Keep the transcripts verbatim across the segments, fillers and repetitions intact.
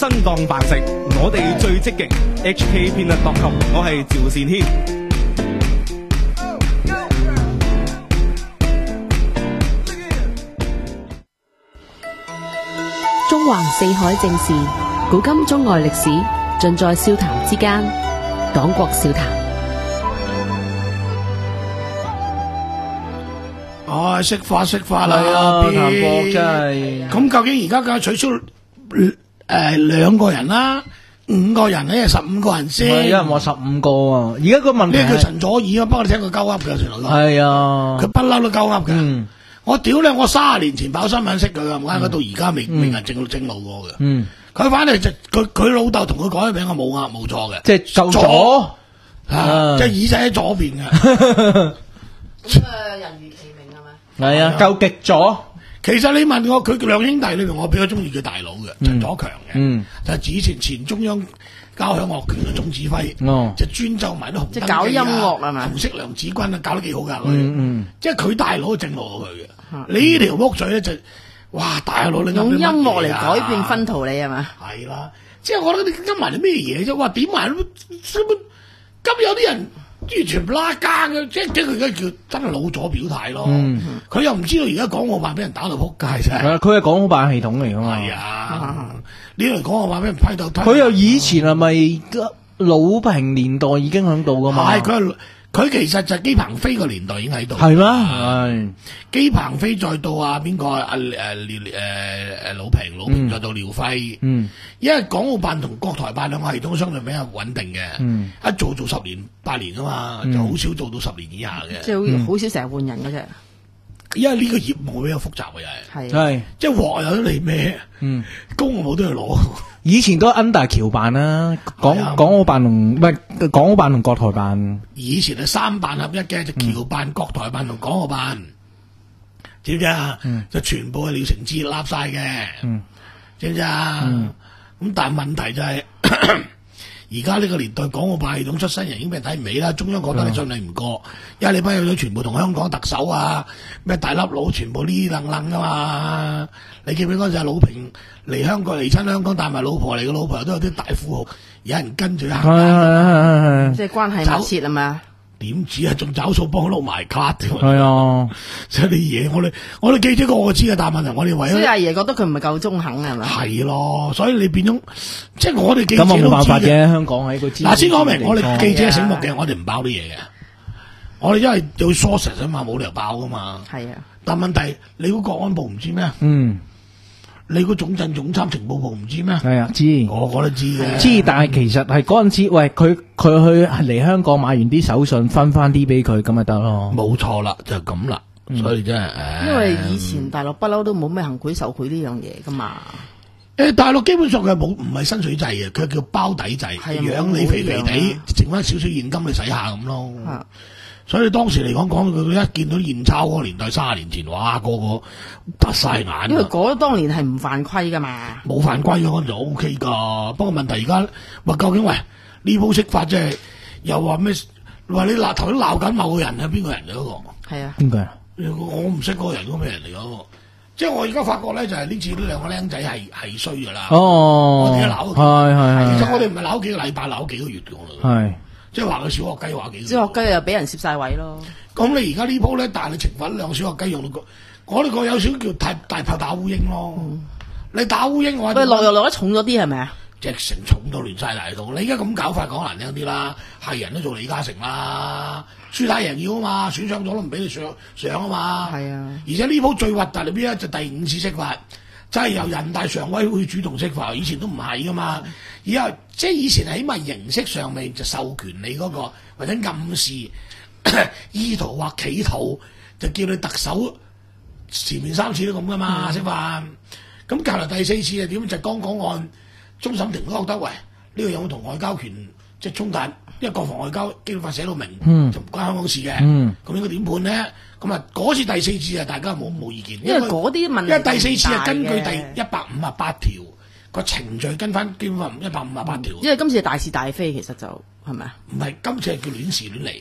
身當飯食，我哋最積極。H K Peanut dot com， 我係趙善軒。 中橫四海正事，古今中外歷史，盡在笑談之間。黨國笑談。 哦，識化識化啦， 啊，談博真係。 咁究竟而家梗係取消誒兩個人啦，五個人咧，十五個人先。 有人話十五個啊，而家個問題呢叫陳佐洱啊，不過你聽佢鳩噏嘅，全部都係啊， 佢不嬲都鳩噏嘅。 嗯， 我屌你，我卅年前跑新聞識佢噶，唔啱佢到而家未未人正正路過嘅。 嗯， 佢反嚟就佢佢老豆同佢講嘅名，我冇啱冇錯嘅， 即係就左啊，即係耳仔喺左邊嘅。 咁啊，人如其名係咪？ 係啊，夠極左。 其實你問我，佢兩兄弟裏邊，我比較中意佢大佬嘅陳佐強嘅， 嗯， 就係以前前中央交響樂團嘅總指揮， 哦， 就專奏埋啲紅燈記啊， 即係搞音樂係咪？ 紅色娘子軍啊，搞得幾好㗎佢， 嗯嗯， 即係佢大佬正路過佢嘅。你呢條屋嘴咧就，哇大佬你用音樂嚟改變分途你係嘛？ 係啦，即係我覺得你跟埋啲咩嘢啫？哇點埋都咁有啲人。完全唔拉更嘅，即係即係佢而家叫真係老左表態咯。佢、嗯、又唔知道而家港澳辦俾人打到撲街啫。係啊，佢係港澳辦系統嚟噶嘛。係啊，呢嚟港澳辦俾人批鬥。 佢又以前係咪魯平年代已經喺度噶嘛？ 係佢佢其實就係姬鵬飛個年代已經喺度。 係咩？係姬鵬飛再到啊邊個啊誒誒誒誒魯平，魯平再到廖輝。嗯，因為港澳辦同國台辦兩個系統相對比較穩定嘅。嗯，一做做十年八年啊嘛，嗯、就好少做到十年以下嘅。 即係好少成日換人嘅啫。 因為呢個業務比較複雜嘅又係， 係即係鑊有得嚟咩？嗯，公務都要攞。 以前都 under 僑辦啦，港港澳辦同唔係港澳辦同國台辦。 以前係三辦合一嘅，就僑辦、國台辦同港澳辦，知唔知啊？就全部係廖承志立晒嘅，知唔知啊？咁但係問題就係而家呢個年代，港澳辦系統出身人已經俾人睇唔起啦。中央覺得你信你唔過，因為你班友全部同香港特首啊，咩大粒佬全部呢楞楞噶嘛。你記唔記得嗰陣魯平嚟香港嚟親香港帶埋老婆嚟，個老婆都有啲大富豪，有人跟住行， 即係關係密切係嘛？ 點知啊，仲找數幫佢撈埋卡添。 係啊， 即係啲嘢，我哋我哋記者個個知嘅，但係問題我哋為咗， 所以阿爺覺得佢唔係夠中肯係咪？ 係咯，所以你變咗，即係我哋記者咁啊冇辦法嘅。 香港喺個嗱，先講明，我哋記者醒目嘅，我哋唔爆啲嘢嘅。我哋因為有 source 啊嘛，冇理由爆噶嘛。係啊，但問題你估國安部唔知咩？嗯。你個總鎮總參情報部唔知咩？ 係啊，知， 我我都知嘅。 知，但係其實係嗰陣時，喂，佢佢去嚟香港買完啲手信，分翻啲俾佢，咁咪得咯。 冇錯啦，就係咁啦。所以真係， 因為以前大陸不嬲都冇咩行賄受賄呢樣嘢噶嘛。 誒，大陸基本上佢冇唔係薪水制嘅，佢叫包底制，養你肥肥地，剩翻少少現金你使下咁咯。所以當時嚟講，講到佢一見到現鈔嗰個年代，卅年前，哇，個個突晒眼。 因為嗰當年係唔犯規噶嘛， 冇犯規嗰陣就 O K 噶。不過問題而家話究竟喂呢鋪識法即係又話咩？話你鬧頭都鬧緊某個人係邊個人嚟嗰個？ 係啊， 邊個啊？ 我唔識嗰個人嗰個咩人嚟嗰個？即係我而家發覺咧，就係呢次呢兩個僆仔係係衰噶啦。 哦， 我哋鬧係係係。 其實我哋唔係鬧幾個禮拜，鬧幾個月嘅。係。即係話佢小學雞話幾？ 小學雞又俾人攝晒位咯。 咁你而家呢鋪咧，但係你懲罰兩小學雞用到個，我哋個有少叫大大炮打烏蠅咯。嗯、你打烏蠅嘅話， 喂落又落得重咗啲係咪啊？ 直成重到亂晒大度。你而家咁搞法講難聽啲啦，係人都做李嘉誠啦，輸打贏要啊嘛，選上咗都唔俾你上上啊嘛。係啊。而且呢鋪最核突係邊咧？就第五次釋法。真係由人大常委會主動釋法，以前都唔係噶嘛。而家即係以前起碼形式上面就授權你嗰個，或者暗示意圖或企圖，就叫你特首前面三次都咁噶嘛釋法。咁隔嚟第四次係點？就剛講案，終審庭都覺得喂，呢個有冇同外交權即係衝突？因為國防外交基本法寫到明，嗯、就唔關香港事嘅。咁、嗯、應該點判咧？咁啊，嗰次第四次啊，大家冇冇意見。 因為嗰啲問題， 因為第四次係根據第一百五十八條個程序跟翻基本法一百五十八條。 因為今次係大是大非，其實就係咪啊？ 唔係，今次係叫亂時亂嚟。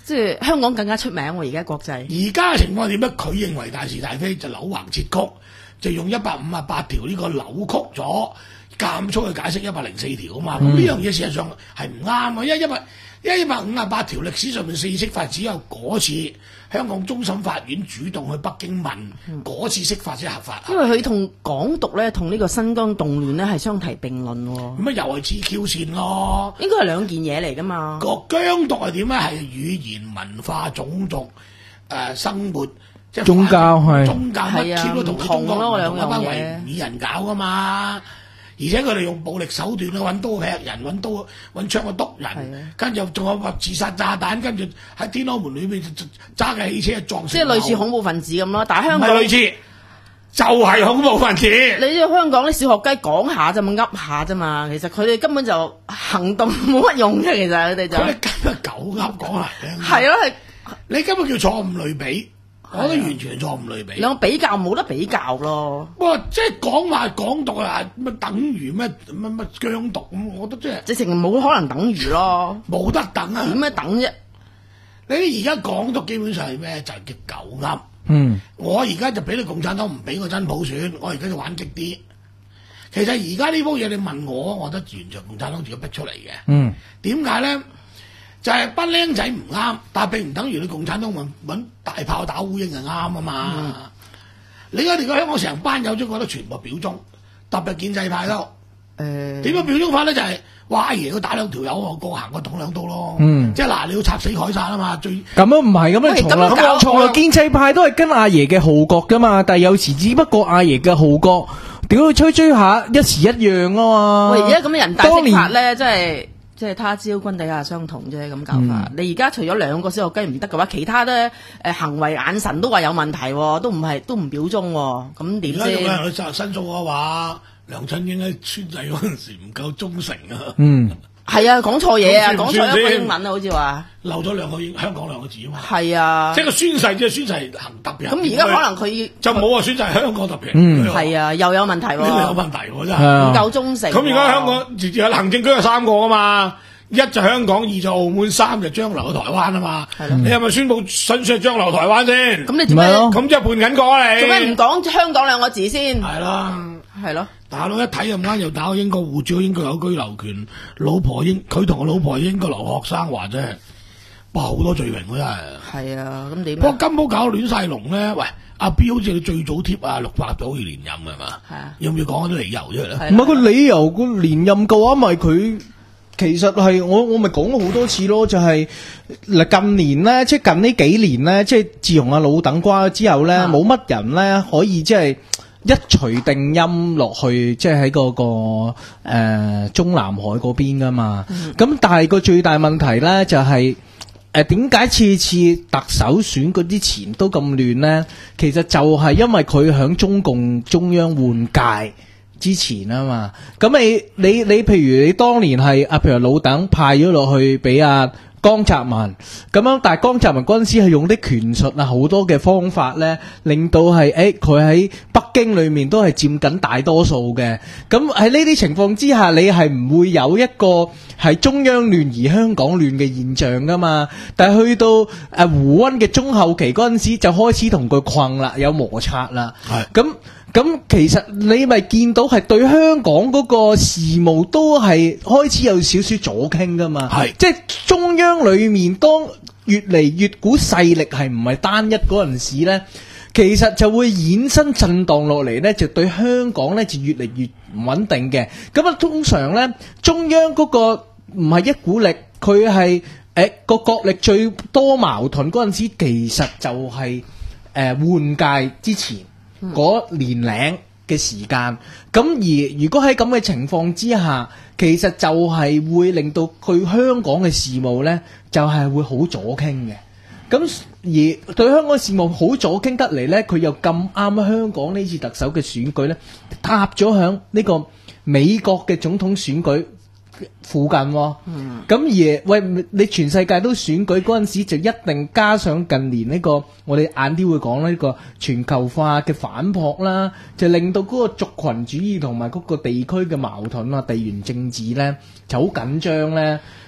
即係香港更加出名喎，而家國際。 而家嘅情況點咧？佢認為大是大非就扭橫切曲，就用一百五十八條呢個扭曲咗，監粗去解釋一百零四條啊嘛。咁呢、嗯、樣嘢事實上係唔啱啊，因為一百因為一百五十八條歷史上面四釋法只有嗰次香港終審法院主動去北京問嗰、嗯、次釋法先合法。 因為佢同港獨咧，同呢個新疆動亂咧係相提並論喎。 咁啊又係 G Q 線咯， 應該係兩件嘢嚟噶嘛。個疆獨係點咧？係語言、文化、種族、誒、呃、生活，即係宗教係宗教乜 Q 都同中國咯， 同一班維吾爾人搞噶嘛。而且佢哋用暴力手段去揾刀劈人，揾刀揾槍去篤人，跟住仲有話自殺炸彈，跟住喺天安門裏邊揸嘅汽車撞死。 即係類似恐怖分子咁咯，但係香港唔係類似，就係、是、恐怖分子。 你知香港啲小學雞講下啫嘛，噏下啫嘛，其實佢哋根本就行動冇乜用嘅，其實佢哋就。 佢哋根本狗噏講嚟嘅。係咯，係你根本叫錯誤類比。我覺得完全係錯誤類比， 兩個比較冇得比較咯。 哇！即係講話港獨啊，乜等於咩乜乜疆獨咁？我覺得即係直情冇可能等於咯， 冇得等啊！ 點樣等啫？ 你而家港獨基本上係咩？就係、是、叫狗噏。 嗯， 我而家就俾你共產黨唔俾我真普選，我而家就玩激啲。其實而家呢鋪嘢你問我，我覺得完全共產黨自己逼出嚟嘅。 嗯， 點解咧？就係班僆仔唔啱，但係並唔等於你共產黨揾揾大炮打烏蠅就啱啊嘛！嗯、你而家香港成班友都覺得全部表忠，特別建制派咯。誒點樣表忠法咧？就係、是、話阿爺佢打兩條友，我過行過捅兩刀咯。嗯，即係嗱，你要插死凱撒啊嘛！最咁樣唔係咁樣從來咁從來建制派都係跟阿爺嘅號角噶嘛，但係有時只不過阿爺嘅號角，屌佢吹吹下一時一樣啊嘛！ 喂，而家咁樣人大釋法咧，真係〜即係他朝君底下相同啫，咁搞法。嗯、你而家除咗兩個小學雞唔得嘅話，其他咧誒、呃、行為眼神都話有問題，都唔係都唔表忠，咁點先？而家有人去申訴嘅話，梁振英喺宣誓嗰陣時唔夠忠誠啊。 嗯， 係啊，講錯嘢啊，講錯一個英文啊，好似話漏咗兩個英香港兩個字啊嘛。 係啊， 即係個宣誓即係宣誓行特別。 咁而家可能佢就冇話宣誓香港特別。 嗯， 係啊，又有問題喎。 呢個有問題喎，真係唔夠忠誠。 咁而家香港直接有行政區有三個啊嘛。一就香港，二就澳門，三就將來嘅台灣啊嘛。係你係咪宣布迅速將來台灣先？ 咁你做咩？ 咁即係叛緊過你？ 做咩唔講香港兩個字先？ 係啦， 係咯。 大佬一睇又唔啱，又打個英國護照，英國有居留權，老婆英佢同個老婆英國留學生話啫，哇好多罪名喎真係。係啊，咁點？ 不過金鋪搞到亂晒龍咧，喂，阿 B 好似你最早貼啊，六百就好似連任係嘛？係啊。要唔要講啲理由出嚟咧？ 唔係個理由，個連任嘅話咪佢。其實係我我咪講過好多次咯，就係、是、嗱近年咧，即係近呢幾年咧，即係自從阿老鄧瓜咗之後咧，冇乜、啊、人咧可以即係一錘定音落去，即係喺嗰個誒、呃、中南海嗰邊噶嘛。咁、嗯、但係個最大問題咧就係誒點解次次特首選舉之前都咁亂咧？其實就係因為佢響中共中央換屆之前啊嘛，咁你你你譬如你當年係啊，譬如老鄧派咗落去俾阿江澤民咁樣，但係江澤民嗰陣時係用啲權術啊，好多嘅方法咧，令到係誒佢喺北京裏面都係佔緊大多數嘅。咁喺呢啲情況之下，你係唔會有一個係中央亂而香港亂嘅現象噶嘛？但係去到誒、啊、胡溫嘅中後期嗰陣時，就開始同佢困啦，有摩擦啦。係咁。咁其實你咪見到係對香港嗰個事務都係開始有少少左傾噶嘛，係即係中央裏面當越嚟越股勢力係唔係單一嗰陣時咧，其實就會衍生震盪落嚟咧，就對香港咧就越嚟越唔穩定嘅。咁啊，通常咧中央嗰個唔係一股力，佢係誒個國力最多矛盾嗰陣時，其實就係誒換屆之前。嗰年零嘅時間，咁而如果喺咁嘅情況之下，其實就係會令到佢香港嘅事務呢，就係、是、會好左傾嘅。咁而對香港事務好左傾得嚟呢，佢又咁啱香港呢次特首嘅選舉呢，踏咗響呢個美國嘅總統選舉附近喎、哦，咁、嗯、而喂你全世界都選舉嗰陣時，就一定加上近年呢、這個我哋晏啲會講呢、這個全球化嘅反撲啦，就令到嗰個族群主義同埋嗰個地區嘅矛盾啊、地緣政治呢就好緊張呢。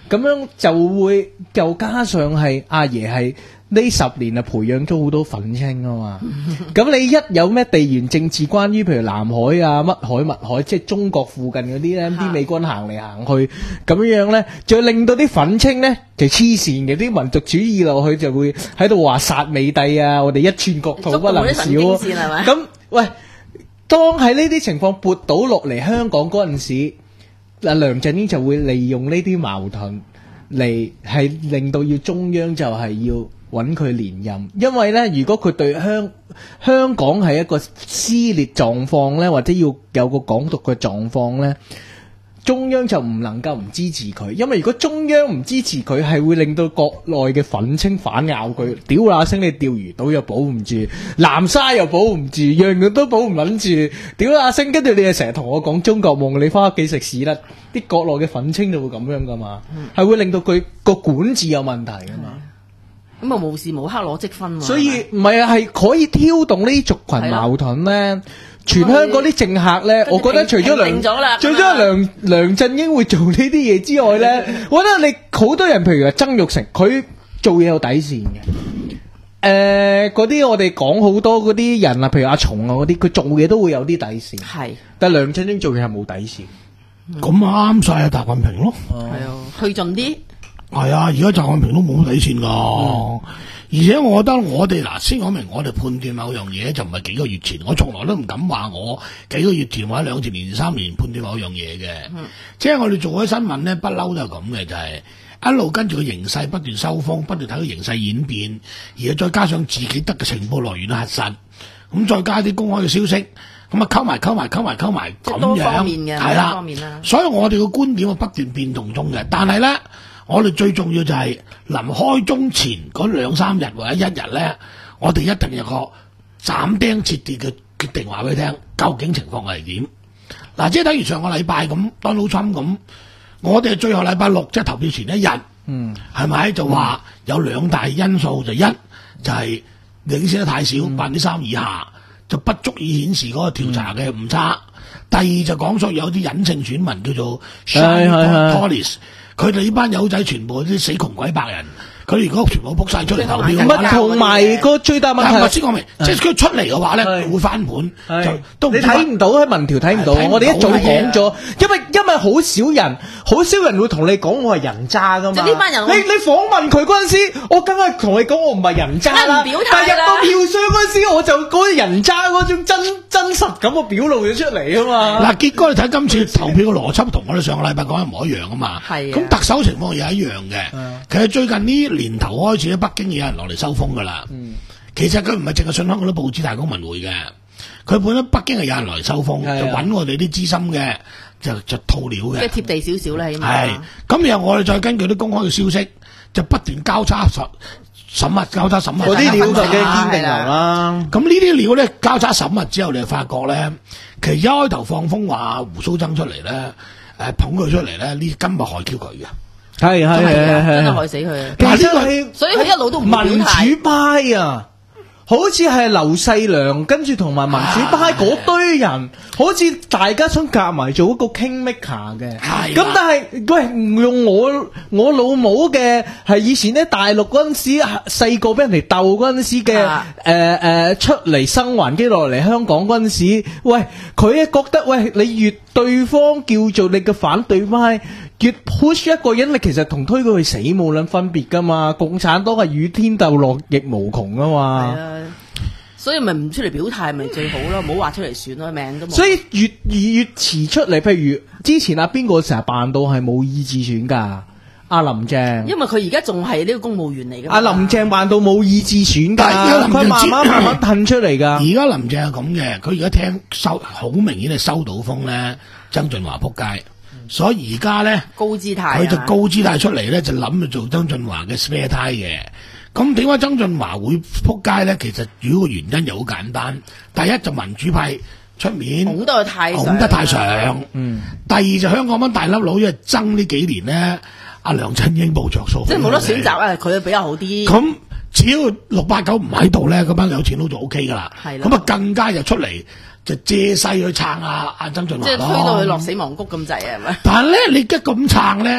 咁樣就會又加上係阿爺係呢十年啊培養咗好多憤青啊嘛。咁你一有咩地緣政治，關於譬如南海啊、乜海、乜海，即係中國附近嗰啲咧，啲美軍行嚟行去咁樣樣咧，就令到啲憤青咧就黐線嘅，啲民族主義落去就會喺度話殺美帝啊，我哋一寸國土不能少。咁喂，當喺呢啲情況撥到落嚟香港嗰陣時，阿梁振英就會利用呢啲矛盾嚟係令到要中央就係要揾佢連任，因為呢，如果佢對香香港係一個撕裂狀況呢，或者要有個港獨嘅狀況呢，中央就唔能夠唔支持佢，因為如果中央唔支持佢，係會令到國內嘅憤青反咬佢，屌那聲你釣魚島又保唔住，南沙又保唔住，樣樣都保唔撚住，屌那聲，跟住你又成日同我講中國夢，你翻屋企食屎啦，啲國內嘅憤青就會咁樣噶嘛，係、嗯、會令到佢個管治有問題噶嘛。 咁啊，無時無刻攞積分喎。 所以唔係啊，係可以挑動呢啲族群矛盾咧。全香港啲政客咧，我覺得除咗梁，除咗梁梁振英會做呢啲嘢之外咧，我覺得你好多人，譬如話曾鈺成，佢做嘢有底線嘅。誒，嗰啲我哋講好多嗰啲人啊，譬如阿松啊嗰啲，佢做嘢都會有啲底線。係，但係梁振英做嘢係冇底線。 咁啱晒啊，習近平咯。 係啊，去盡啲。 係啊，而家習近平都冇底線噶。嗯，而且我覺得我哋嗱，先講明我哋判斷某樣嘢就唔係幾個月前，我從來都唔敢話我幾個月前或者兩年、年三年判斷某樣嘢嘅。嗯，即係我哋做開新聞咧，不嬲都係咁嘅，就係、是、一路跟住個形勢不斷收風，不斷睇個形勢演變，而再加上自己得嘅情報來源核實，咁再加啲公開嘅消息，咁啊溝埋溝埋溝埋溝埋咁樣，多方面嘅係啦。所以我哋嘅觀點係不斷變動中嘅，但係咧。我哋最重要就係臨開中前嗰兩三日或者一日咧，我哋一定有個斬釘截鐵嘅決定話俾你聽，究竟情況係點？嗱，即係等於上個禮拜咁，Donald Trump咁，我哋最後禮拜六即係投票前一日，嗯，係咪就話有兩大因素，就一就係領先得太少，百分之三以下就不足以顯示嗰個調查嘅誤差。第二就講出有啲隱性選民叫做 Shiny Tories。佢哋呢班友仔全部啲死窮鬼白人，佢哋如果全部撲晒出嚟投票嘅話咧， 同埋個最大問題係先講明，即係佢出嚟嘅話咧會翻盤，就都你睇唔到喺民調睇唔到，我哋一早講咗，因為因為好少人，好少人會同你講我係人渣噶嘛。呢班人，你你訪問佢嗰陣時，我梗係同你講我唔係人渣啦，但係入到票箱嗰陣時，我就嗰個人渣嗰種真真實感我表露咗出嚟啊嘛。 嗱，結果你睇今次投票嘅邏輯同我哋上個禮拜講一模一樣啊嘛。係。咁特首情況又一樣嘅。其實最近呢年頭開始咧，北京有人落嚟收風噶啦。嗯。其實佢唔係淨係信香港啲報紙、大公文匯嘅，佢本身北京係有人落嚟收風，就揾我哋啲資深嘅，就就套料嘅。 即係貼地少少咧，起碼。 係。咁然後我哋再根據啲公開嘅消息，就不斷交叉審審核、交叉審核。 嗰啲料就嘅堅定流啦。 咁呢啲料咧交叉審核之後，你就發覺咧，其實一開頭放風話胡鬚曾出嚟咧，誒捧佢出嚟咧，呢根本害 Q 佢嘅。 係係係真係害死佢。 其實係， 所以佢一路都唔民主派啊。好似係劉細良跟住同埋民主派嗰堆人，啊、好似大家想夾埋做一個 kingmaker 嘅。咁、啊、但係喂，唔用我我老母嘅係以前咧大陸嗰陣時細個俾人哋鬥嗰陣時嘅誒誒出嚟生還機落嚟香港嗰陣時，喂佢覺得喂你越對方叫做你嘅反對派。越 push 一個人，你其實同推佢去死冇撚分別噶嘛？共產黨係與天鬥落亦無窮啊嘛！係啊， 所以咪唔出嚟表態咪最好咯，唔好話出嚟選咯，命都冇。 所以越越遲出嚟，譬如之前阿邊個成日扮到係冇意志選噶，阿林鄭。 因為佢而家仲係呢個公務員嚟噶。 阿林鄭扮到冇意志選噶，佢慢慢慢慢褪出嚟噶。 而家林鄭係咁嘅，佢而家聽收好明顯係收到風咧，曾俊華撲街。所以而家咧， 高姿態， 佢就高姿態出嚟咧，就諗住做曾俊華嘅 spare tire 嘅。咁點解曾俊華會撲街咧？其實主要個原因又好簡單。第一就民主派出面拱得太上， 拱得太上。嗯。第二就香港班大粒佬，因為爭呢幾年咧，阿梁振英冇着數， 即係冇得選擇啊！佢比較好啲。 咁只要六八九唔喺度咧，嗰班有錢佬就 O K 噶啦。係。咁啊，更加又出嚟。就借勢去撐阿阿曾俊華， 即係推到佢落死亡谷咁滯啊！係咪？ 但係咧，你一咁撐咧，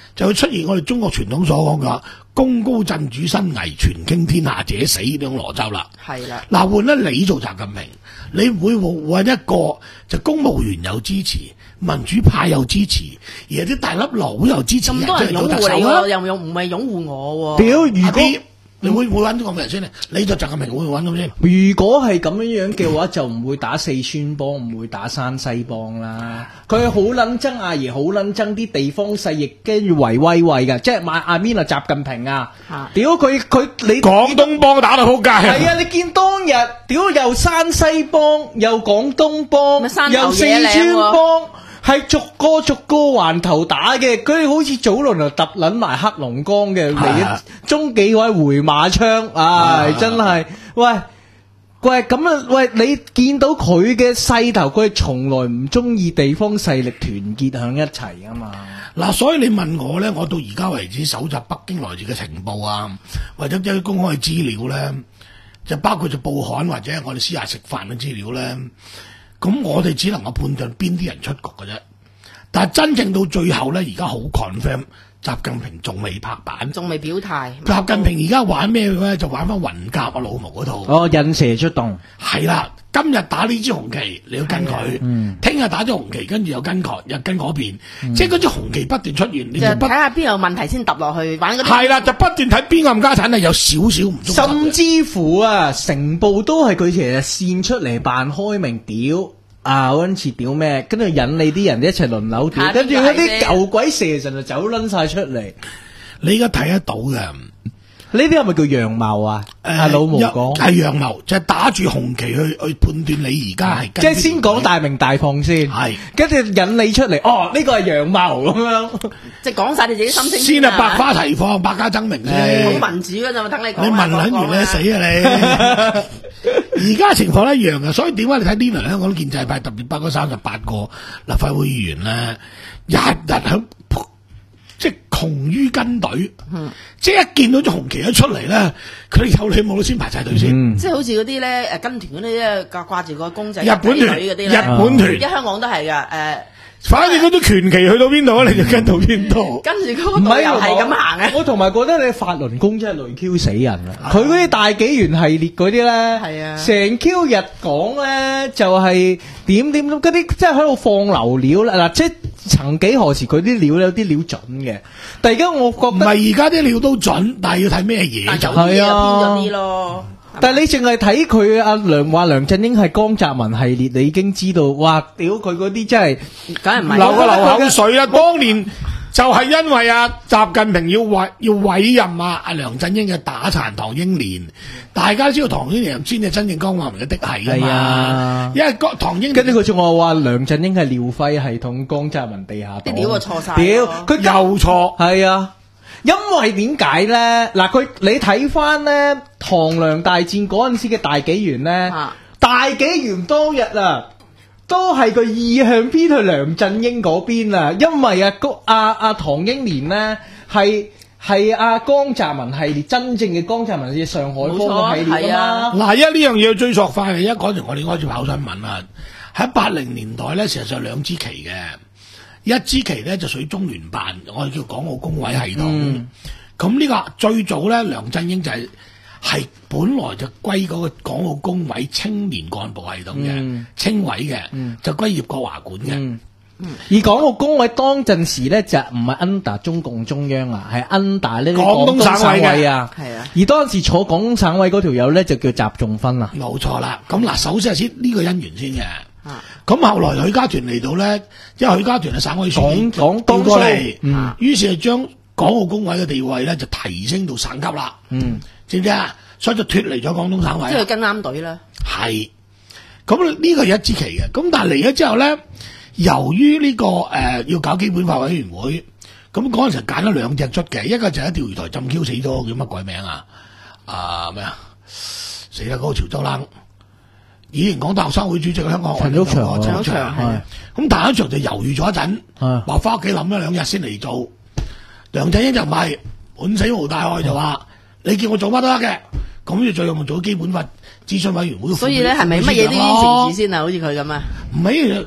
就會出現我哋中國傳統所講嘅功高震主身危，權傾天下者死呢種邏輯啦。 係啦， 嗱換咧你做習近平，你唔會揾一個就公務員有支持，民主派有支持，而係啲大粒佬又支持， 咁多人擁護你喎，又又唔係擁護我喎。 屌，如果你會唔會揾咁嘅人先咧？你就習近平會唔會揾咁先？ 如果係咁樣樣嘅話，就唔會打四川幫，唔會打山西幫啦。佢好撚憎阿爺，好撚憎啲地方勢力，跟住圍威喂嘅，即係買阿邊啊習近平啊！屌佢佢你廣東幫打到撲街。 係啊！你見當日屌又山西幫，又廣東幫，又四川幫。係逐個逐個環頭打嘅，佢哋好似早輪就揼撚埋黑龍江嘅嚟，中紀委回馬槍，唉，真係，喂喂咁啊，喂，你見到佢嘅勢頭，佢係從來唔中意地方勢力團結響一齊噶嘛。 嗱，所以你問我咧，我到而家為止搜集北京來自嘅情報啊，或者一啲公開資料咧，就包括就報刊或者我哋私下食飯嘅資料咧。咁我哋只能夠判斷邊啲人出局嘅啫，但係真正到最後咧，而家好 confirm，習近平仲未拍板， 仲未表態。 習近平而家玩咩咧？就玩翻雲甲啊老毛嗰套。 哦，引蛇出洞。 係啦，今日打呢支紅旗，你要跟佢；聽日、嗯、打咗紅旗，跟住又跟佢，又跟嗰邊，嗯、即係嗰支紅旗不斷出現，你就睇下邊有問題先揼落去玩嗰啲。 係啦，就不斷睇邊個冚家產係有少少唔中。 甚至乎啊，成部都係佢其實線出嚟扮開明屌。啊！嗰陣時屌咩？跟住引你啲人一齊輪流屌，跟住嗰啲舊鬼蛇神就走撚晒出嚟。 你而家睇得到嘅， 呢啲係咪叫樣貌啊？阿、呃、老毛講係樣貌，就係、是、打住紅旗去去判斷你而家係。 即係先講大明大放先，係跟住引你出嚟。哦，呢、這個係樣貌咁樣， 即係講晒你自己心聲先啊！百花齊放，百家爭鳴先。 好民主嗰陣，等你講。 你問撚完咧死啊你！而家情況一樣嘅，所以點解你睇呢輪香港建制派特別包嗰三十八個立法會議員咧，日日響即係窮於跟隊，嗯、即係一見到隻紅旗一出嚟咧，佢哋有你冇都先排晒隊先。嗯、 即係好似嗰啲咧誒跟團嗰啲咧掛掛住個公仔， 日本團嗰啲，日本團， 而家香港都係噶誒。 反正嗰啲權旗去到邊度，你就跟到邊度。 跟住嗰個導遊係咁行嘅。 我同埋覺得你法輪功真係累 Q 死人啊！佢嗰啲大紀元系列嗰啲咧，係啊，成 Q 日講咧就係點點咁嗰啲，即係喺度放流料啦。嗱，即係曾幾何時佢啲料有啲料準嘅，但係而家我覺得唔係而家啲料都準，但係要睇咩嘢就係啊，偏咗啲咯。 但係你淨係睇佢阿梁話梁振英係江澤民系列，你已經知道，哇！屌佢嗰啲真係， 梗係唔係流個流口水啦！當年就係因為阿習近平要委要委任啊阿梁振英嘅打殘唐英年，大家知道唐英年先係真正江澤民嘅嫡系噶嘛？因為唐英跟住佢仲話話梁振英係廖輝系統江澤民地下黨， 啲料啊錯晒， 屌佢又錯， 係啊！因為點解咧？嗱，佢你睇翻咧唐梁大戰嗰陣時嘅大紀元咧，啊、大紀元當日啊，都係個意向偏去梁振英嗰邊啊。因為啊，阿阿唐英年咧係係阿江澤民系列真正嘅江澤民嘅上海幫系列啊嘛。 嗱，一呢樣嘢要追溯翻，一嗰陣我哋開始跑新聞啊，喺八零年代咧，事實上兩支旗嘅。一支旗咧就屬於中聯辦，我哋叫港澳工委系統。咁呢、嗯、個最早咧，梁振英就係、是、係本來就歸嗰個港澳工委青年幹部系統嘅，青、嗯、委嘅，嗯、就歸葉國華管嘅。嗯嗯、 而港澳工委當陣時咧就唔係 under 中共中央啊，係 under 呢啲廣東省委啊。 係啊。 而當時坐廣東省委嗰條友咧就叫習仲勳啊。 冇錯啦。咁嗱，首先係先呢個姻緣先嘅。咁、啊、後來許家屯嚟到咧，因為許家屯係省委書記講調過嚟，嗯、於是係將港澳工委嘅地位咧就提升到省級啦。嗯，知唔知啊？所以就脫離咗廣東省委。 即係跟啱隊啦。係， 咁呢個係一支旗嘅。咁但係嚟咗之後咧，由於呢、這個誒、呃、要搞基本法委員會，咁嗰陣時揀咗兩隻出嘅，一個就喺釣魚台浸 Q 死咗，叫乜鬼名啊？啊咩啊？死啦！嗰、那個潮州冷。以前港大學生會主席嘅香港陳毓祥， 陳毓祥係，咁陳毓祥就猶豫咗一陣，話翻屋企諗咗兩日先嚟做。梁振英就唔係滿死無大礙，就話你叫我做乜都得嘅，咁就最後咪做基本法諮詢委員會。 所以咧係咪乜嘢都應承住先啊？好似佢咁啊？ 唔係，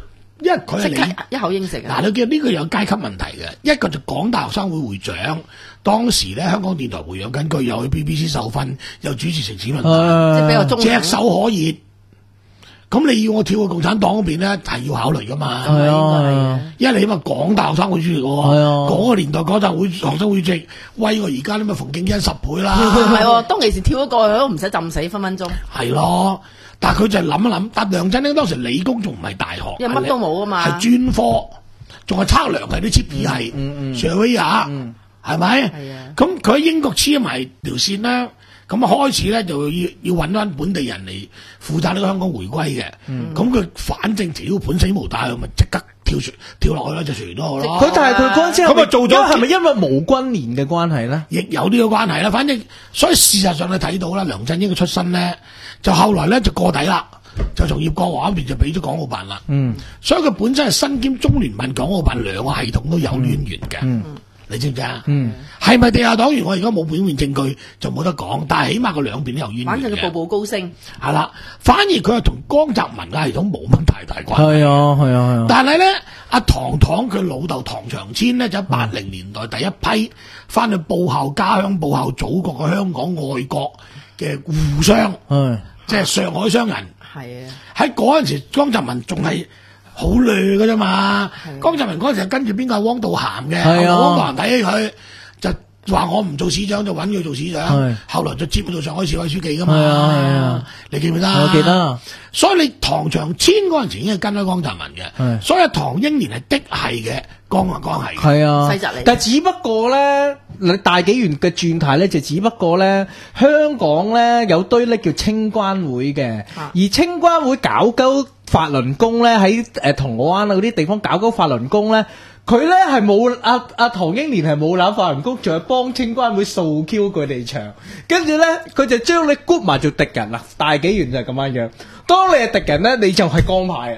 因為佢係你一口應承啊！ 嗱，你見呢個有階級問題嘅，一個就港大學生會會長，當時咧香港電台培養緊佢，又去 B B C 受訓，又主持城市論壇， 即係比較中立， 炙手可熱。咁你要我跳去共產黨嗰邊咧，係要考慮噶嘛？ 係啊， 因為你起碼港大學生會主席喎，嗰個年代港大會學生會主席威過而家啲咩馮敬恩十倍啦。 唔係喎，當其時跳咗過去都唔使浸死分分鐘。 係咯，但係佢就係諗一諗，但梁振英當時理工仲唔係大學， 因為乜都冇啊嘛， 係專科，仲係測量係啲設備係上威亞，係咪？係啊。咁佢喺英國黐埋條線啦。咁啊開始咧就要要揾翻本地人嚟負責呢個香港回歸嘅，咁佢、嗯、反正條本死無大，咪即刻跳船跳落去啦，就船都好咯。 佢但係佢嗰陣時咁啊做咗， 係咪因為無軍連嘅關係咧？ 亦有呢個關係啦。反正所以事實上你睇到啦，梁振英嘅出身咧，就後來咧就過底啦，就從葉國華嗰邊就俾咗港澳辦啦。嗯，所以佢本身係身兼中聯辦、港澳辦兩個系統都有淵源嘅。嗯。嗯你知唔知啊？嗯，係咪地下黨員？我而家冇表面證據就冇得講，但係起碼佢兩邊都有淵源嘅。 反正佢步步高升。係啦，反而佢係同江澤民嘅系統冇乜太大關係。 係啊，係啊，係啊。但係咧，阿唐唐佢老豆唐長千咧，就喺八零年代第一批翻去報效家鄉、報效祖國嘅香港愛國嘅互商，嗯，即係上海商人。係啊，喺嗰陣時，江澤民仲係好亂㗎啫嘛！江澤民嗰陣時跟住邊個係汪道涵嘅，汪道涵睇起佢就話我唔做市長就揾佢做市長，後來就接到上海市委書記㗎嘛。係啊係啊，你記唔記得？我記得。所以你唐長千嗰陣時已經係跟咗江澤民嘅，所以唐英年係的係嘅江啊江係。係啊，西澤嚟。但係只不過咧，你大紀元嘅轉態咧，就只不過咧，香港咧有堆咧叫青關會嘅，而青關會搞鳩法輪功咧喺誒銅鑼灣啊嗰啲地方搞鳩法輪功咧，佢咧係冇阿阿唐英年係冇攬法輪功，仲係幫青關會掃 Q 佢哋場，跟住咧佢就將你 group 埋做敵人啦。大紀元就係咁樣樣，當你係敵人咧，你就係江派啊。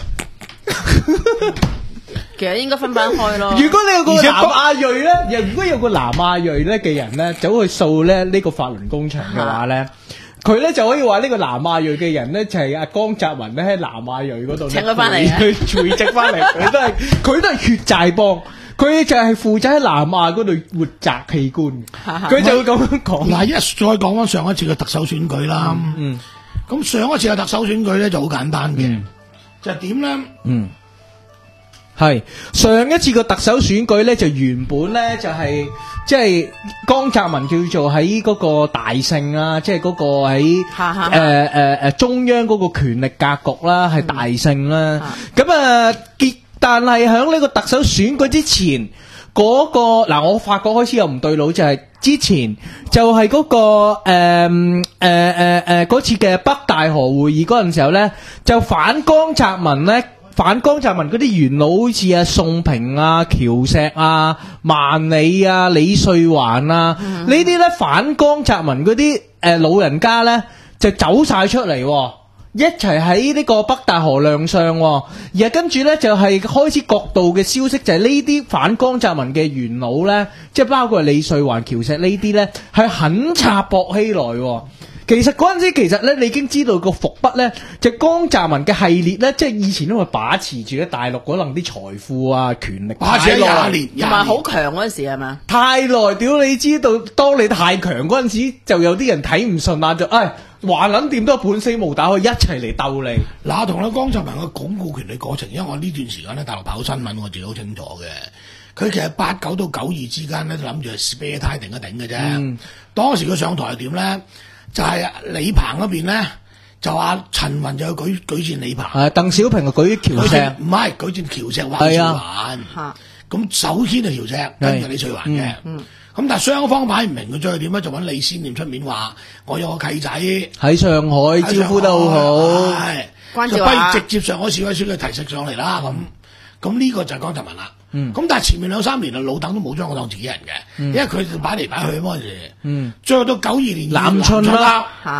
其實應該分翻開咯。 如果你有個南亞裔咧，又如果有個南亞裔咧嘅人咧，走去掃咧呢個法輪功場嘅話咧。佢咧就可以話呢個南亞裔嘅人咧就係阿江澤民咧喺南亞裔嗰度請佢翻嚟，佢垂直翻嚟，佢都係佢都係血債幫，佢就係負責喺南亞嗰度活摘器官，佢就會咁樣講。嗱，一再講翻上一次嘅特首選舉啦，嗯，咁上一次嘅特首選舉咧就好簡單嘅，就係點咧？嗯，係上一次個特首選舉咧就原本咧就係。即係江澤民叫做喺嗰個大勝啦，即係嗰個喺誒誒誒中央嗰個權力格局啦，係大勝啦。咁啊結，但係喺呢個特首選舉之前，嗰、嗰個嗱、呃，我發覺開始又唔對路，就係、係、之前就係嗰、嗰個誒誒誒誒嗰次嘅北大河會議嗰陣時候咧，就反江澤民咧。反江澤民嗰啲元老好似啊宋平啊、喬石啊、萬里啊、李瑞環啊，嗯、呢啲咧反江澤民嗰啲誒老人家咧就走晒出嚟，一齊喺呢個北大河亮相，而係跟住咧就係、是、開始各度嘅消息，就係呢啲反江澤民嘅元老咧，即係包括李瑞環、喬石呢啲咧，係狠插薄熙來。其實嗰陣時，其實咧你已經知道個伏筆咧，就江澤民嘅系列咧，即係以前都係把持住咧大陸嗰能啲財富啊、權力，把持廿年， 同埋好強嗰陣時係嘛？ 太耐，屌你知道，當你太強嗰陣時，就有啲人睇唔順眼，就唉話撚掂都半死無打，可以一齊嚟鬥你。嗱，同咧江澤民嘅鞏固權力過程，因為我呢段時間咧大陸跑新聞，我自己好清楚嘅。佢其實八九到九二之間咧，就諗住係 spare time 頂一頂嘅啫。嗯、當時佢上台係點咧？就係李鵬嗰邊咧，就話陳雲就去舉舉薦李鵬，係鄧小平就舉喬石，唔係舉薦喬石或者李瑞環。咁首先係喬石，跟住李瑞環嘅。咁、嗯嗯、但係雙方擺唔明，佢再係點咧？就揾李先念出面話，我有個契仔喺上海招呼得好好，係就不如直接上海市委書記提食上嚟啦。咁咁呢個就係江澤民啦。咁、嗯、但係前面兩三年啊，老鄧都冇將我當自己人嘅，嗯、因為佢擺嚟擺去嗰陣時，嗯，再到九二年南巡啦，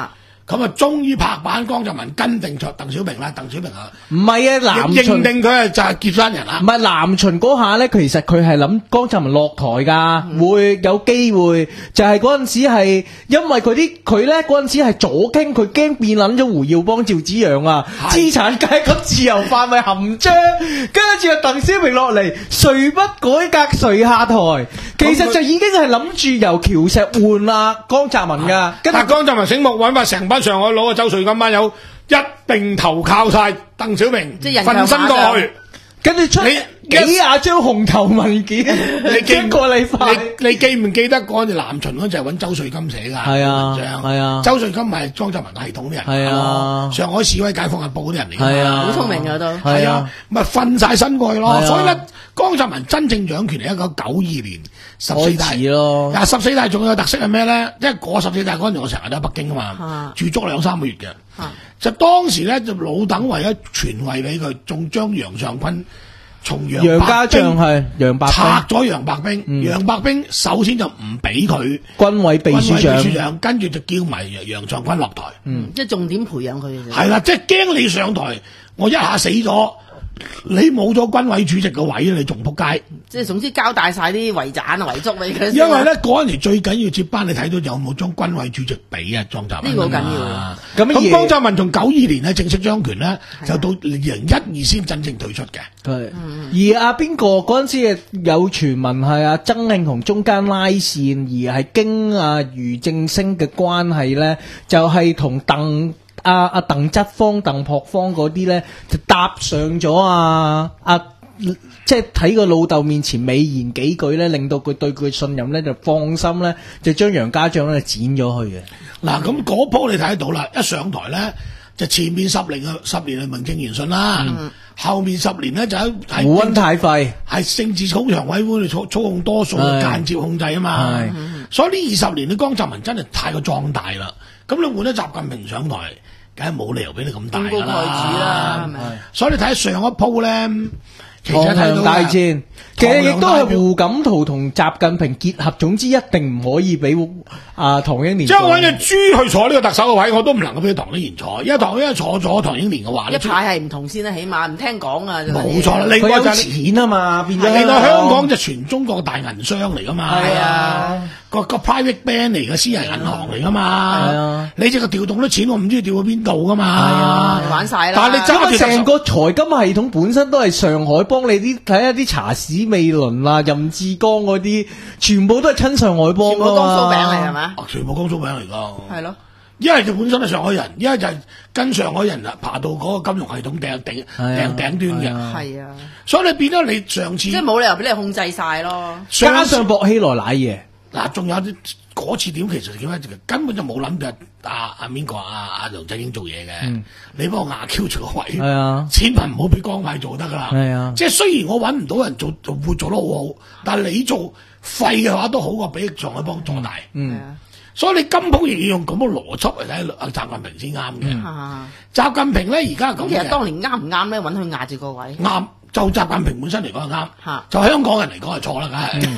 咁啊，終於拍板江澤民跟定咗鄧小平啦，鄧小平啊， 唔係啊，南認巡定佢係就係劫山人啦。 唔係南巡嗰下咧，其實佢係諗江澤民落台㗎， 嗯、 會有機會。就係嗰陣時係因為佢啲佢咧嗰陣時係左傾，佢驚變撚咗胡耀邦、趙紫陽啊，資產階級自由化咪含章，跟住啊鄧小平落嚟，誰不改革誰下台。其實就已經係諗住由喬石換啊江澤民㗎。 但係江澤民醒目揾埋成班上海佬啊，周瑞金班友一並投靠晒鄧小平， 即係瞓身過去， 跟住出你幾廿張紅頭文件， 你記一個禮拜。 你你記唔記得嗰陣南巡嗰陣係揾周瑞金寫㗎？ 係啊，係啊， 周瑞金係江澤民系統啲人， 係啊， 上海市委解放日報嗰啲人嚟㗎， 係啊， 好聰明㗎都， 係啊，咪瞓晒身過去咯。 啊、 所以咧，江澤民真正掌權係一九九二年十四大咯。 嗱，十四大仲有特色係咩咧？因為嗰十四大嗰陣我成日都喺北京啊嘛， 啊住足兩三個月嘅。 啊、 就當時咧就老鄧為咗傳位俾佢，仲將楊尚昆從楊楊家將係楊白拆咗楊白冰，楊、嗯、白冰首先就唔俾佢軍委秘書長， 秘書長跟住就叫埋楊尚昆落台， 嗯，即係重點培養佢嘅。 係啦，即係驚你上台，我一下死咗。你冇咗軍委主席個位，你仲仆街。 即係總之交代晒啲遺產啊遺囑俾佢。 因為咧嗰陣時最緊要接班，你睇到有冇將軍委主席俾啊江澤民？ 呢個好緊要。 咁咁江澤民從九二年咧正式掌權咧，就到二零一二先真正退出嘅。 係。而阿邊個嗰陣時有傳聞係阿曾慶紅中間拉線，而係經阿俞正聲嘅關係咧，就係同鄧。阿阿鄧則方、鄧樸方嗰啲咧，就搭上咗啊！阿、啊、即係睇個老豆面前美言幾句咧，令到佢對佢信任咧，就放心咧，就將楊家將咧剪咗去嘅。嗱、 嗯，咁嗰鋪你睇得到啦，一上台咧，就前面十年嘅十年係名正言順啦，嗯、後面十年咧就喺胡溫太廢， 係政治操場委會嚟操操控多數，間接控制啊嘛。所以呢二十年，你江澤民真係太過壯大啦。咁你換咗習近平上台，梗係冇理由俾你咁大㗎啦，所以你睇上一鋪咧，其實睇到大戰，其實亦都係胡錦濤同習近平結合，總之一定唔可以俾啊唐英年。 即係揾隻豬去坐呢個特首嘅位，我都唔能夠俾唐英年坐，因為唐英年坐咗唐英年嘅話， 一派係唔同先啦，起碼唔聽講啊。 冇錯啦， 佢有錢啊嘛，變咗你個香港就全中國大銀商嚟㗎嘛。 係啊。 個個 private bank 嚟嘅私人銀行嚟噶嘛，係啊，你只個調動啲錢，我唔知調去邊度噶嘛，係啊，玩晒啦。 但係你揸住成個財金系統本身都係上海幫你啲睇下啲查史美倫啊、任志剛嗰啲，全部都係親上海幫㗎嘛。全部江蘇餅嚟係咪？ 全部江蘇餅嚟㗎。 係咯。 一係就本身係上海人，一係就係跟上海人啊爬到嗰個金融系統頂頂頂頂端嘅。 係啊。所以你變咗你上次即係冇理由俾你控制晒咯。 加上薄熙來瀨嘢。 嗱，仲有啲嗰次點其實點解根本就冇諗住阿阿邊個阿阿梁振英做嘢嘅，嗯、你幫我壓 Q 住個位，係啊，千萬唔好俾江派做得噶啦，係啊，即係雖然我揾唔到人做，做會做得好好，但係你做廢嘅話都好過俾上海幫做大，嗯，嗯所以你今鋪亦要用咁嘅邏輯嚟睇阿習近平先啱嘅，嗯、習近平咧而家咁， 其實當年啱唔啱咧？揾佢壓住個位， 啱。就習近平本身嚟講係啱，就香港人嚟講係錯啦，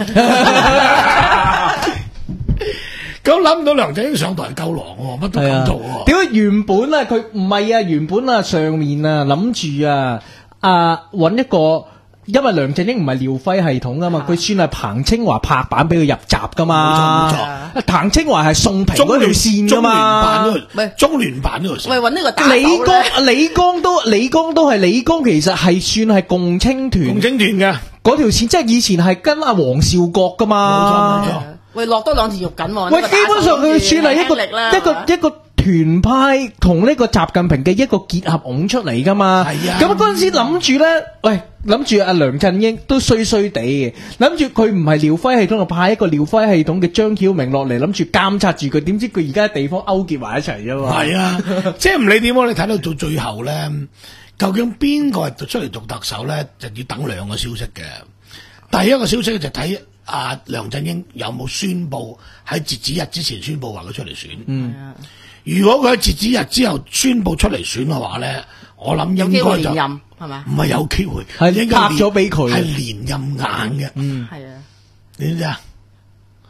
梗係。咁諗唔到梁振英上台夠狼喎，乜都咁做喎。 點解原本啊佢唔係啊原本啊上面啊諗住啊啊揾一個，因為梁振英唔係廖輝系統噶嘛，佢算係彭清華拍板俾佢入閘噶嘛。冇錯冇錯。彭清華係宋平嗰條線噶嘛。 唔係中聯辦呢條線。 喂，揾呢個打李剛李剛都李剛都係李剛，其實係算係共青團。 共青團嘅嗰條線，即係以前係跟阿黃兆國噶嘛。 冇錯冇錯。 喂，落多兩次肉緊喎。 喂，基本上佢算係一個一個一個團派同呢個習近平嘅一個結合拱出嚟噶嘛。係啊。咁嗰陣時諗住咧，喂，諗住阿梁振英都衰衰地嘅，諗住佢唔係廖輝系統，就派一個廖輝系統嘅張曉明落嚟，諗住監察住佢。點知佢而家地方勾結埋一齊啫嘛。係啊，即係唔理點樣，你睇到到最後咧，究竟邊個係出嚟做特首咧，就要等兩個消息嘅。第一個消息就睇。阿梁振英有冇宣布喺截止日之前宣布話佢出嚟選？嗯，如果佢喺截止日之後宣布出嚟選嘅話咧，我諗應該就連任係嘛？ 唔係有機會， 係應該拍咗俾佢， 係連任硬嘅。嗯，係啊，你知唔知啊？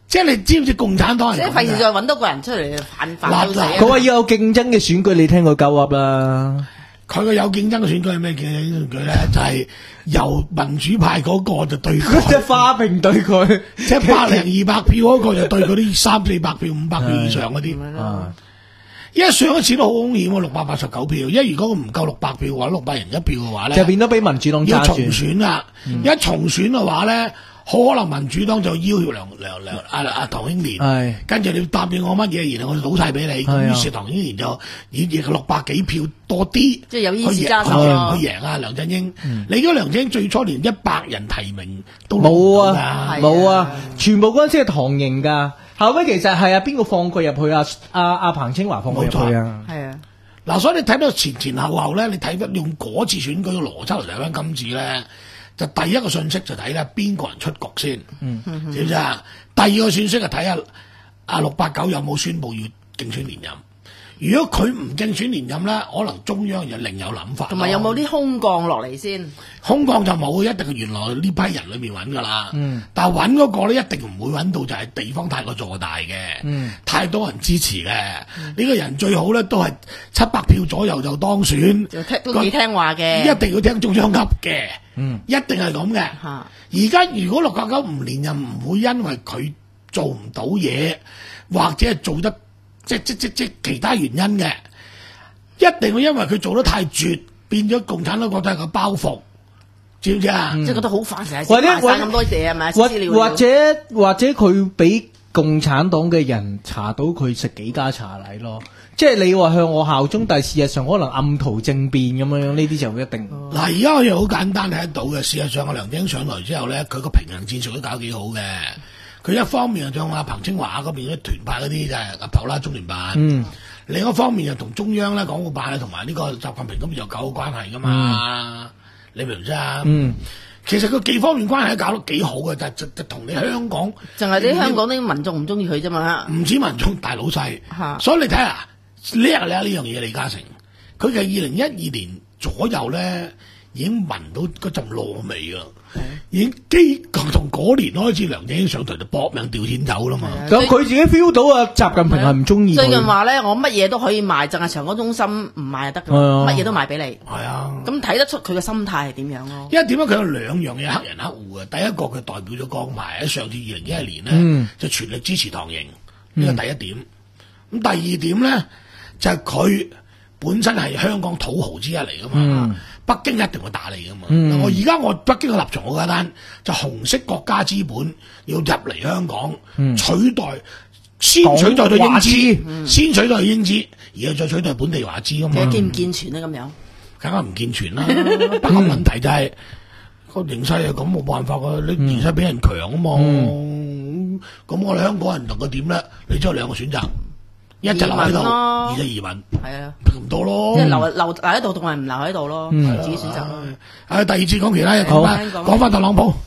即係你知唔知共產黨係？ 即係費事再揾多個人出嚟反反到死啊！ 佢話要有競爭嘅選舉，你聽佢鳩噏啦。 佢個有競爭嘅選舉係咩競爭選舉咧？就係、是、由民主派嗰個就對佢， 即係花瓶對佢， 即係百零二百票嗰個就對嗰啲三四百票、五百票以上嗰啲。因為上一次都好兇險喎，六百八十九票。因為如果佢唔夠六百票嘅話，六百人一票嘅話咧， 就變咗俾民主黨揸住。 要重選啦，嗯、一重選嘅話咧。可能民主黨就要求梁梁梁阿阿唐英年，跟住你答應我乜嘢，然後我就倒晒俾你。咁於是唐英年就以亦六百幾票多啲， 即係有意思揸手咯。 去贏啊梁振英。嗯、你而家梁振英最初連一百人提名都冇啊，冇啊，全部嗰陣時係唐營㗎。後尾其實係啊，邊個放佢入去啊？阿阿彭清華放佢入去啊。係啊。 嗱，所以你睇到前前後後咧，你睇得用嗰次選舉嘅邏輯嚟睇翻今次咧。就第一個信息就睇咧邊個人出局先，嗯嗯、知唔知啊？第二個信息就睇下阿六八九有冇宣佈要競選連任。如果佢唔競選連任咧，可能中央又另有諗法。 同埋有冇啲空降落嚟先？ 空降就冇，一定係原來呢批人裏面揾噶啦。嗯、但係揾嗰個咧，一定唔會揾到就係地方太過坐大嘅，嗯、太多人支持嘅。呢、嗯、個人最好咧都係七百票左右就當選， 就聽都幾聽話嘅， 一定要聽中央噏嘅。嗯，一定係咁嘅。而家如果六九九唔連任，唔會因為佢做唔到嘢，或者係做得即即即即其他原因嘅，一定會因為佢做得太絕，變咗共產黨覺得係個包袱，知唔知啊？嗯、即係覺得好煩，成日或者咁多嘢係咪？ 或或者或者佢俾共產黨嘅人查到佢食幾家茶禮咯。即係你話向我效忠，但係事實上可能暗圖政變咁樣樣，呢啲就一定。 嗱，而家我又好簡單睇得到嘅。事實上，阿梁振英上來之後咧，佢個平衡戰術都搞幾好嘅。佢一方面就向阿彭清華嗰邊啲團派嗰啲就係阿頭啦，中聯辦。嗯。另一方面又同中央咧，港澳辦啊，同埋呢個習近平咁又搞好關係噶嘛？嗯、你明唔知啊？嗯。其實佢幾方面關係都搞得幾好嘅，就就就同你香港。 淨係啲香港啲民眾唔中意佢啫嘛。 唔止民眾，大老細。嚇。所以你睇下。叻啊！呢樣嘢，李嘉誠，佢嘅二零一二年左右咧，已經聞到嗰陣燶味啦，的已經基從嗰年開始，梁振英上台就搏命調錢走啦嘛。 咁佢自己 feel 到啊，習近平係唔中意。 最近話咧，我乜嘢都可以賣，淨係長江中心唔賣就得㗎，乜嘢都賣俾你。係啊，咁睇得出佢嘅心態係點樣咯？因為點解佢有兩樣嘢黑人黑戶嘅？第一個佢代表咗江派喺上次二零一一年咧，嗯、就全力支持唐營，呢個、嗯、第一點。咁第二點咧。就係佢本身係香港土豪之一嚟噶嘛，嗯、北京一定會打你噶嘛。嗯、我而家我北京嘅立場好簡單，就紅色國家資本要入嚟香港、嗯、取代，先取代到英資，嗯、先取代英資，然後再取代本地華資噶嘛。 健唔健全咧咁樣？ 梗係唔健全啦。不過問題就係、是、個、嗯、形勢係咁，冇辦法噶，你形勢比人強啊嘛。咁、嗯嗯、我哋香港人能夠點咧？你只有兩個選擇。一就留喺度，二就移民，係啊，咁多咯。 即係留留留喺度，同埋唔留喺度咯，自己選擇。 誒，第二次講其他嘢，講翻講翻特朗普。